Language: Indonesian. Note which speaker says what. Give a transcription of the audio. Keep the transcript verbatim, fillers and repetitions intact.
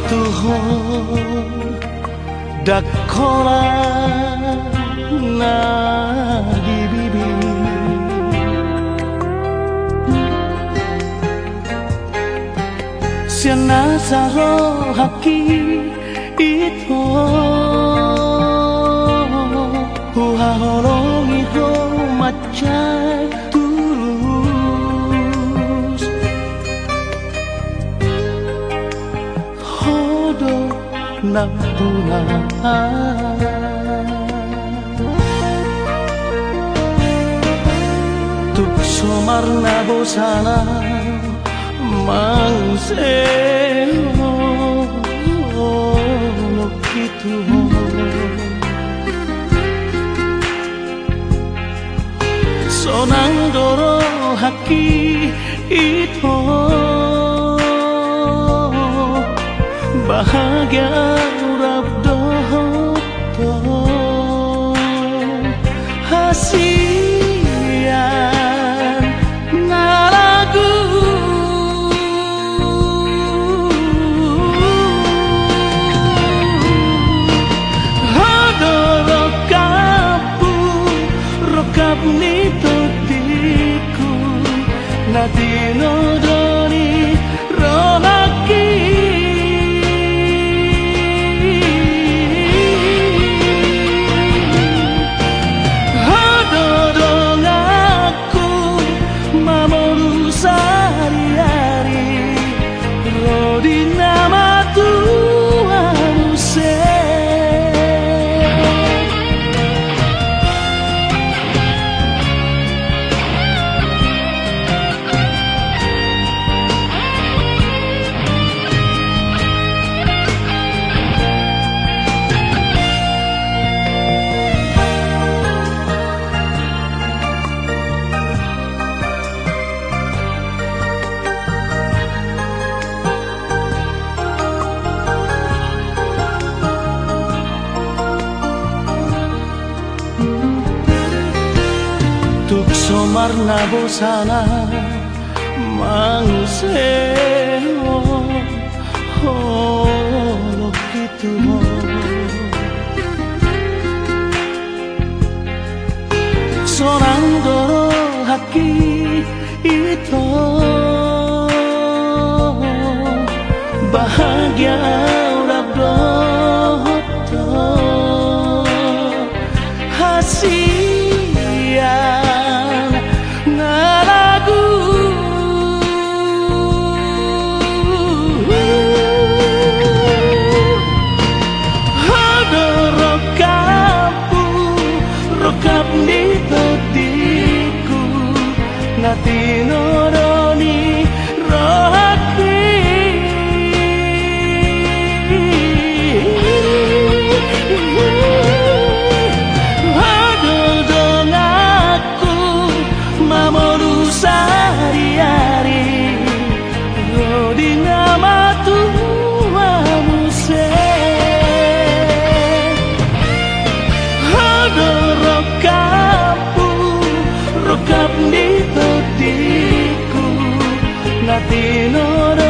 Speaker 1: Tuhan dakola na di bibi siana saro haki itu huha holong itu macai tulus hodo napuna tuk somarna bosana mangseo lo kitu sonang doro haki itu bahagia urap dohoto hasian ngalagu hodoro kapu rokap nito tiku natino doni ronaki somarna bosana mangseo holo kitu sorang doro haki itu bahagia urap dohoto hasian ngalagu hodoro kapu rokap nito tiku natino doni rohaki Latino